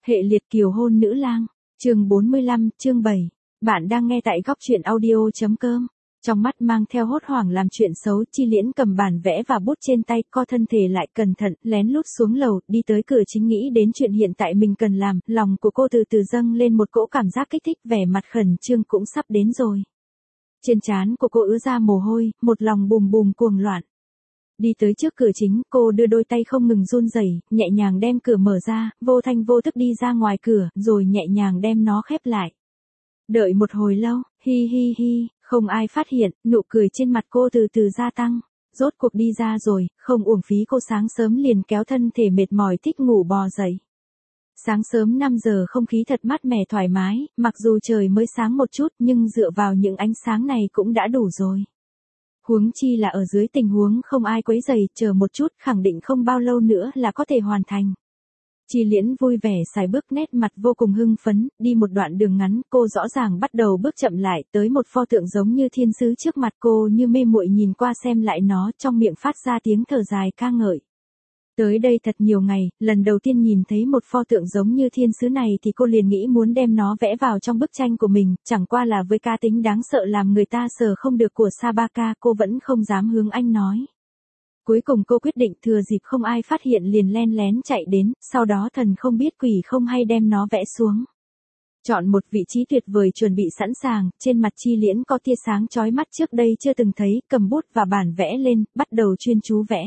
Hệ liệt kiều hôn nữ lang, chương 45, chương 7. Bạn đang nghe tại góc truyện audio.com. Trong mắt mang theo hốt hoảng làm chuyện xấu, Chi Liễn cầm bản vẽ và bút trên tay, co thân thể lại cẩn thận, lén lút xuống lầu, đi tới cửa chính nghĩ đến chuyện hiện tại mình cần làm, lòng của cô từ từ dâng lên một cỗ cảm giác kích thích, vẻ mặt khẩn trương cũng sắp đến rồi. Trên trán của cô ứa ra mồ hôi, một lòng bùm bùm cuồng loạn. Đi tới trước cửa chính, cô đưa đôi tay không ngừng run rẩy, nhẹ nhàng đem cửa mở ra, vô thanh vô thức đi ra ngoài cửa, rồi nhẹ nhàng đem nó khép lại. Đợi một hồi lâu, hi hi hi, không ai phát hiện, nụ cười trên mặt cô từ từ gia tăng. Rốt cuộc đi ra rồi, không uổng phí cô sáng sớm liền kéo thân thể mệt mỏi thích ngủ bò dậy. Sáng sớm 5 giờ không khí thật mát mẻ thoải mái, mặc dù trời mới sáng một chút nhưng dựa vào những ánh sáng này cũng đã đủ rồi. Huống chi là ở dưới tình huống không ai quấy rầy, chờ một chút khẳng định không bao lâu nữa là có thể hoàn thành. Chi Liễn vui vẻ sải bước, nét mặt vô cùng hưng phấn, đi một đoạn đường ngắn, cô rõ ràng bắt đầu bước chậm lại, tới một pho tượng giống như thiên sứ trước mặt cô, như mê muội nhìn qua xem lại nó, trong miệng phát ra tiếng thở dài ca ngợi. Tới đây thật nhiều ngày, lần đầu tiên nhìn thấy một pho tượng giống như thiên sứ này thì cô liền nghĩ muốn đem nó vẽ vào trong bức tranh của mình, chẳng qua là với cá tính đáng sợ làm người ta sờ không được của Sabaka, cô vẫn không dám hướng anh nói. Cuối cùng cô quyết định thừa dịp không ai phát hiện liền len lén chạy đến, sau đó thần không biết quỷ không hay đem nó vẽ xuống. Chọn một vị trí tuyệt vời chuẩn bị sẵn sàng, trên mặt Chi Liễn có tia sáng chói mắt trước đây chưa từng thấy, cầm bút và bản vẽ lên, bắt đầu chuyên chú vẽ.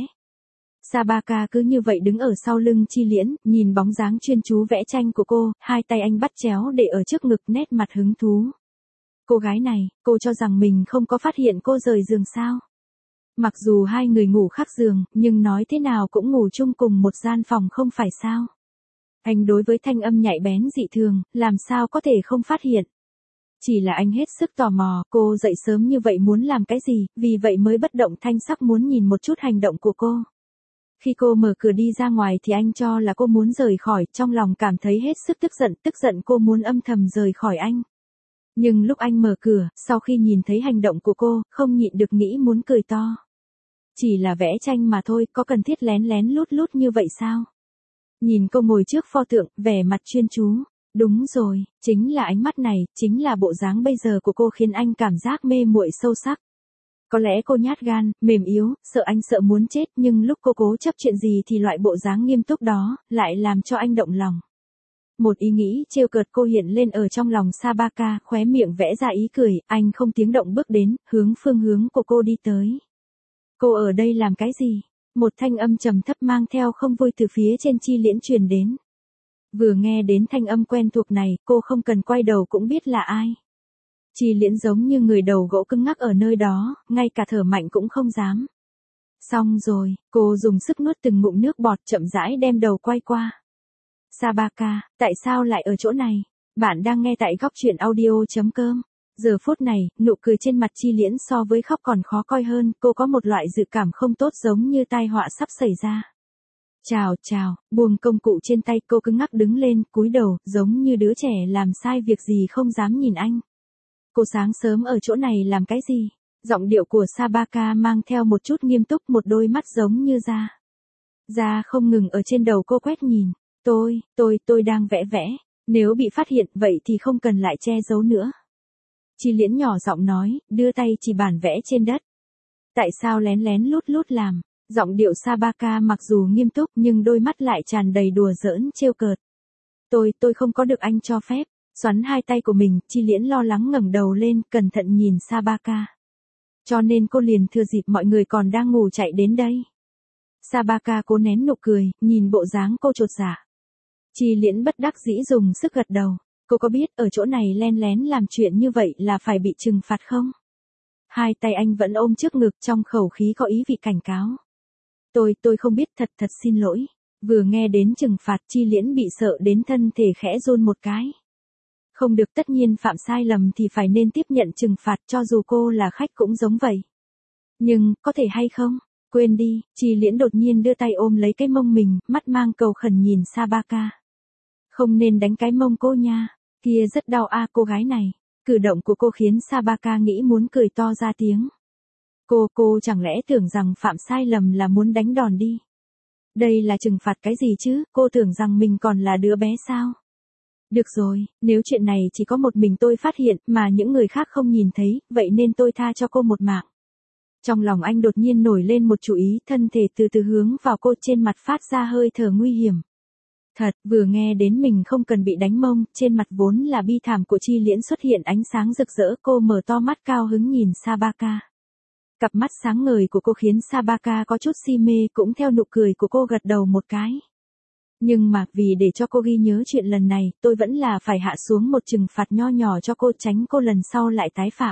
Sabaka cứ như vậy đứng ở sau lưng Chi Liễn, nhìn bóng dáng chuyên chú vẽ tranh của cô, hai tay anh bắt chéo để ở trước ngực, nét mặt hứng thú. Cô gái này, cô cho rằng mình không có phát hiện cô rời giường sao? Mặc dù hai người ngủ khác giường, nhưng nói thế nào cũng ngủ chung cùng một gian phòng không phải sao? Anh đối với thanh âm nhạy bén dị thường, làm sao có thể không phát hiện? Chỉ là anh hết sức tò mò, cô dậy sớm như vậy muốn làm cái gì, vì vậy mới bất động thanh sắc muốn nhìn một chút hành động của cô. Khi cô mở cửa đi ra ngoài thì anh cho là cô muốn rời khỏi, trong lòng cảm thấy hết sức tức giận cô muốn âm thầm rời khỏi anh. Nhưng lúc anh mở cửa, sau khi nhìn thấy hành động của cô, không nhịn được nghĩ muốn cười to. Chỉ là vẽ tranh mà thôi, có cần thiết lén lén lút lút như vậy sao? Nhìn cô ngồi trước pho tượng, vẻ mặt chuyên chú. Đúng rồi, chính là ánh mắt này, chính là bộ dáng bây giờ của cô khiến anh cảm giác mê muội sâu sắc. Có lẽ cô nhát gan, mềm yếu, sợ anh sợ muốn chết, nhưng lúc cô cố chấp chuyện gì thì loại bộ dáng nghiêm túc đó, lại làm cho anh động lòng. Một ý nghĩ trêu cợt cô hiện lên ở trong lòng Sabaka, khóe miệng vẽ ra ý cười, anh không tiếng động bước đến, hướng phương hướng của cô đi tới. Cô ở đây làm cái gì? Một thanh âm trầm thấp mang theo không vui từ phía trên Chi Liễn truyền đến. Vừa nghe đến thanh âm quen thuộc này, cô không cần quay đầu cũng biết là ai. Chi Liễn giống như người đầu gỗ cứng ngắc ở nơi đó, ngay cả thở mạnh cũng không dám. Xong rồi, cô dùng sức nuốt từng ngụm nước bọt, chậm rãi đem đầu quay qua. Sabaka, tại sao lại ở chỗ này? Bạn đang nghe tại góc truyện audio.com. Giờ phút này, nụ cười trên mặt Chi Liễn so với khóc còn khó coi hơn, cô có một loại dự cảm không tốt giống như tai họa sắp xảy ra. Chào, buông công cụ trên tay, cô cứng ngắc đứng lên, cúi đầu, giống như đứa trẻ làm sai việc gì không dám nhìn anh. Cô sáng sớm ở chỗ này làm cái gì? Giọng điệu của Sabaka mang theo một chút nghiêm túc, một đôi mắt giống như da không ngừng ở trên đầu cô quét nhìn. Tôi đang vẽ, nếu bị phát hiện vậy thì không cần lại che giấu nữa. Chi Liễn nhỏ giọng nói, đưa tay chỉ bản vẽ trên đất. Tại sao lén lén lút lút làm? Giọng điệu Sabaka mặc dù nghiêm túc nhưng đôi mắt lại tràn đầy đùa giỡn trêu cợt. Tôi không có được anh cho phép. Xoắn hai tay của mình, Chi Liễn lo lắng ngẩng đầu lên, cẩn thận nhìn Sabaka. Cho nên cô liền thừa dịp mọi người còn đang ngủ chạy đến đây. Sabaka cố nén nụ cười, nhìn bộ dáng cô chột dạ. Chi Liễn bất đắc dĩ dùng sức gật đầu. Cô có biết ở chỗ này len lén làm chuyện như vậy là phải bị trừng phạt không? Hai tay anh vẫn ôm trước ngực, trong khẩu khí có ý vị cảnh cáo. Tôi không biết, thật xin lỗi. Vừa nghe đến trừng phạt, Chi Liễn bị sợ đến thân thể khẽ run một cái. Không được, tất nhiên phạm sai lầm thì phải nên tiếp nhận trừng phạt, cho dù cô là khách cũng giống vậy. Nhưng, có thể hay không? Quên đi, Chi Liễn đột nhiên đưa tay ôm lấy cái mông mình, mắt mang cầu khẩn nhìn Sabaka. Không nên đánh cái mông cô nha, kia rất đau a cô gái này. Cử động của cô khiến Sabaka nghĩ muốn cười to ra tiếng. Cô chẳng lẽ tưởng rằng phạm sai lầm là muốn đánh đòn đi. Đây là trừng phạt cái gì chứ, cô tưởng rằng mình còn là đứa bé sao? Được rồi, nếu chuyện này chỉ có một mình tôi phát hiện mà những người khác không nhìn thấy, vậy nên tôi tha cho cô một mạng. Trong lòng anh đột nhiên nổi lên một chủ ý, thân thể từ từ hướng vào cô, trên mặt phát ra hơi thở nguy hiểm. Thật, vừa nghe đến mình không cần bị đánh mông, trên mặt vốn là bi thảm của Chi Liễn xuất hiện ánh sáng rực rỡ, cô mở to mắt cao hứng nhìn Sabaka. Cặp mắt sáng ngời của cô khiến Sabaka có chút si mê, cũng theo nụ cười của cô gật đầu một cái. Nhưng mà, vì để cho cô ghi nhớ chuyện lần này, tôi vẫn là phải hạ xuống một trừng phạt nho nhỏ cho cô, tránh cô lần sau lại tái phạm.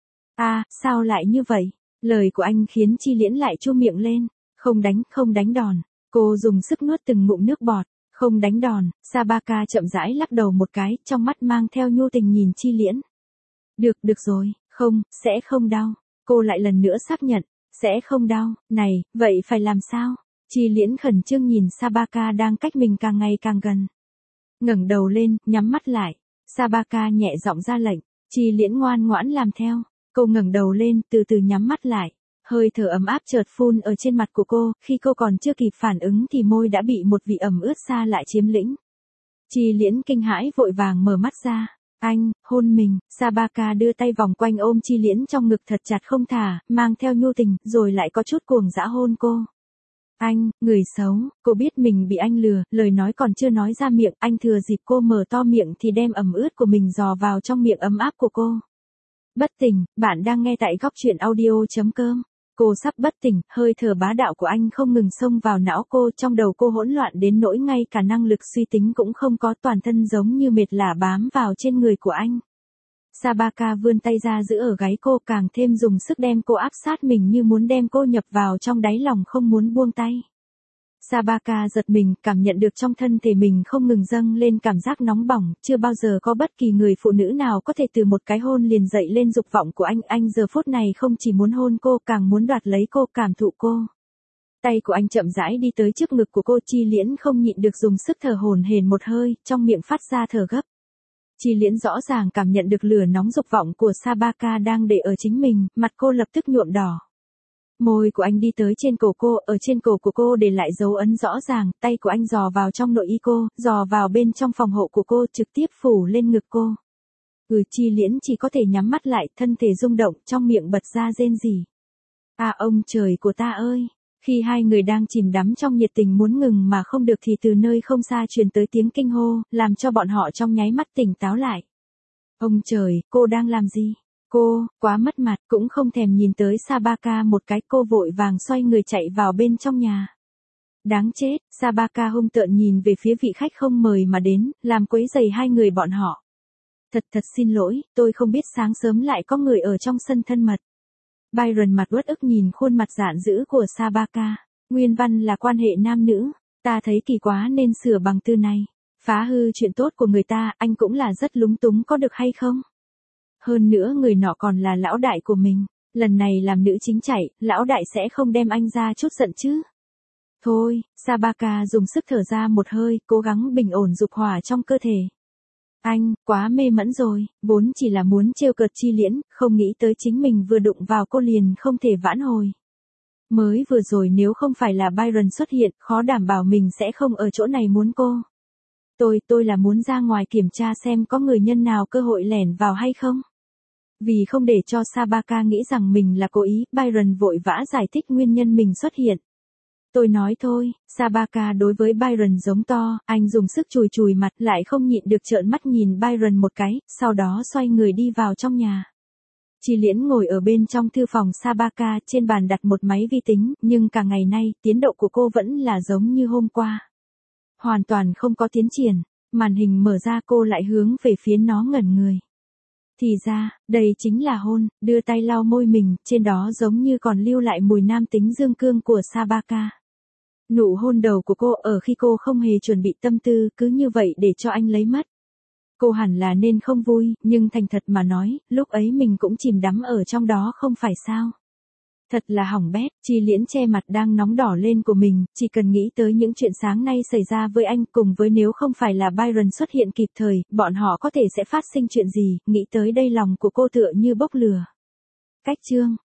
Sao lại như vậy? Lời của anh khiến Chi Liễn lại chu miệng lên. Không đánh đòn. Cô dùng sức nuốt từng ngụm nước bọt. Không đánh đòn. Sabaka chậm rãi lắc đầu một cái, trong mắt mang theo nhu tình nhìn Chi Liễn. Được rồi, sẽ không đau. Cô lại lần nữa xác nhận, sẽ không đau. Này, vậy phải làm sao? Chi Liễn khẩn trương nhìn Sabaka đang cách mình càng ngày càng gần. Ngẩng đầu lên, nhắm mắt lại. Sabaka nhẹ giọng ra lệnh. Chi Liễn ngoan ngoãn làm theo. Cô ngẩng đầu lên, từ từ nhắm mắt lại. Hơi thở ấm áp chợt phun ở trên mặt của cô, khi cô còn chưa kịp phản ứng thì môi đã bị một vị ẩm ướt xa lại chiếm lĩnh. Chi Liễn kinh hãi vội vàng mở mắt ra. Anh, hôn mình. Sabaka đưa tay vòng quanh ôm Chi Liễn trong ngực thật chặt không thả, mang theo nhu tình, rồi lại có chút cuồng dã hôn cô. Anh, người xấu, cô biết mình bị anh lừa, lời nói còn chưa nói ra miệng, anh thừa dịp cô mở to miệng thì đem ẩm ướt của mình dò vào trong miệng ấm áp của cô. Bất tỉnh, bạn đang nghe tại góc truyện audio.com. Cô sắp bất tỉnh, hơi thở bá đạo của anh không ngừng xông vào não cô, trong đầu cô hỗn loạn đến nỗi ngay cả năng lực suy tính cũng không có, toàn thân giống như mệt lả bám vào trên người của anh. Sabaka vươn tay ra giữ ở gáy cô, càng thêm dùng sức đem cô áp sát mình như muốn đem cô nhập vào trong đáy lòng không muốn buông tay. Sabaka giật mình, cảm nhận được trong thân thể mình không ngừng dâng lên cảm giác nóng bỏng, chưa bao giờ có bất kỳ người phụ nữ nào có thể từ một cái hôn liền dậy lên dục vọng của anh giờ phút này không chỉ muốn hôn cô, càng muốn đoạt lấy cô, cảm thụ cô. Tay của anh chậm rãi đi tới trước ngực của cô, Chi Liễn không nhịn được dùng sức thở hổn hển một hơi, trong miệng phát ra thở gấp. Chi Liễn rõ ràng cảm nhận được lửa nóng dục vọng của Sabaka đang để ở chính mình, mặt cô lập tức nhuộm đỏ. Môi của anh đi tới trên cổ cô, ở trên cổ của cô để lại dấu ấn rõ ràng, tay của anh dò vào trong nội y cô, dò vào bên trong phòng hộ của cô, trực tiếp phủ lên ngực cô. Chi Liễn chỉ có thể nhắm mắt lại, thân thể rung động, trong miệng bật ra rên rỉ. Ông trời của ta ơi! Khi hai người đang chìm đắm trong nhiệt tình muốn ngừng mà không được thì từ nơi không xa truyền tới tiếng kinh hô, làm cho bọn họ trong nháy mắt tỉnh táo lại. Ông trời, cô đang làm gì? Cô, quá mất mặt, cũng không thèm nhìn tới Sabaka một cái, cô vội vàng xoay người chạy vào bên trong nhà. Đáng chết, Sabaka hung tợn nhìn về phía vị khách không mời mà đến, làm quấy rầy hai người bọn họ. Thật xin lỗi, tôi không biết sáng sớm lại có người ở trong sân thân mật. Byron mặt uất ức nhìn khuôn mặt giận dữ của Sabaka. Nguyên văn là quan hệ nam nữ, ta thấy kỳ quá nên sửa bằng từ này. Phá hư chuyện tốt của người ta, anh cũng là rất lúng túng có được hay không? Hơn nữa người nọ còn là lão đại của mình, lần này làm nữ chính chạy, lão đại sẽ không đem anh ra chút giận chứ? Thôi, Sabaka dùng sức thở ra một hơi, cố gắng bình ổn dục hỏa trong cơ thể. Anh, quá mê mẫn rồi, vốn chỉ là muốn trêu cợt Chi Liễn, không nghĩ tới chính mình vừa đụng vào cô liền không thể vãn hồi. Mới vừa rồi nếu không phải là Byron xuất hiện, khó đảm bảo mình sẽ không ở chỗ này muốn cô. Tôi là muốn ra ngoài kiểm tra xem có người nhân nào cơ hội lẻn vào hay không. Vì không để cho Sabaka nghĩ rằng mình là cố ý, Byron vội vã giải thích nguyên nhân mình xuất hiện. Tôi nói thôi, Sabaka đối với Byron giống to, anh dùng sức chùi chùi mặt lại không nhịn được trợn mắt nhìn Byron một cái, sau đó xoay người đi vào trong nhà. Chi Liễn ngồi ở bên trong thư phòng Sabaka, trên bàn đặt một máy vi tính, nhưng cả ngày nay, tiến độ của cô vẫn là giống như hôm qua. Hoàn toàn không có tiến triển, màn hình mở ra cô lại hướng về phía nó ngẩn người. Thì ra, đây chính là hôn, đưa tay lau môi mình, trên đó giống như còn lưu lại mùi nam tính dương cương của Sabaka. Nụ hôn đầu của cô ở khi cô không hề chuẩn bị tâm tư, cứ như vậy để cho anh lấy mất. Cô hẳn là nên không vui, nhưng thành thật mà nói, lúc ấy mình cũng chìm đắm ở trong đó không phải sao. Thật là hỏng bét, Chi Liễn che mặt đang nóng đỏ lên của mình, chỉ cần nghĩ tới những chuyện sáng nay xảy ra với anh, cùng với nếu không phải là Byron xuất hiện kịp thời, bọn họ có thể sẽ phát sinh chuyện gì, nghĩ tới đây lòng của cô tựa như bốc lửa. Cách chương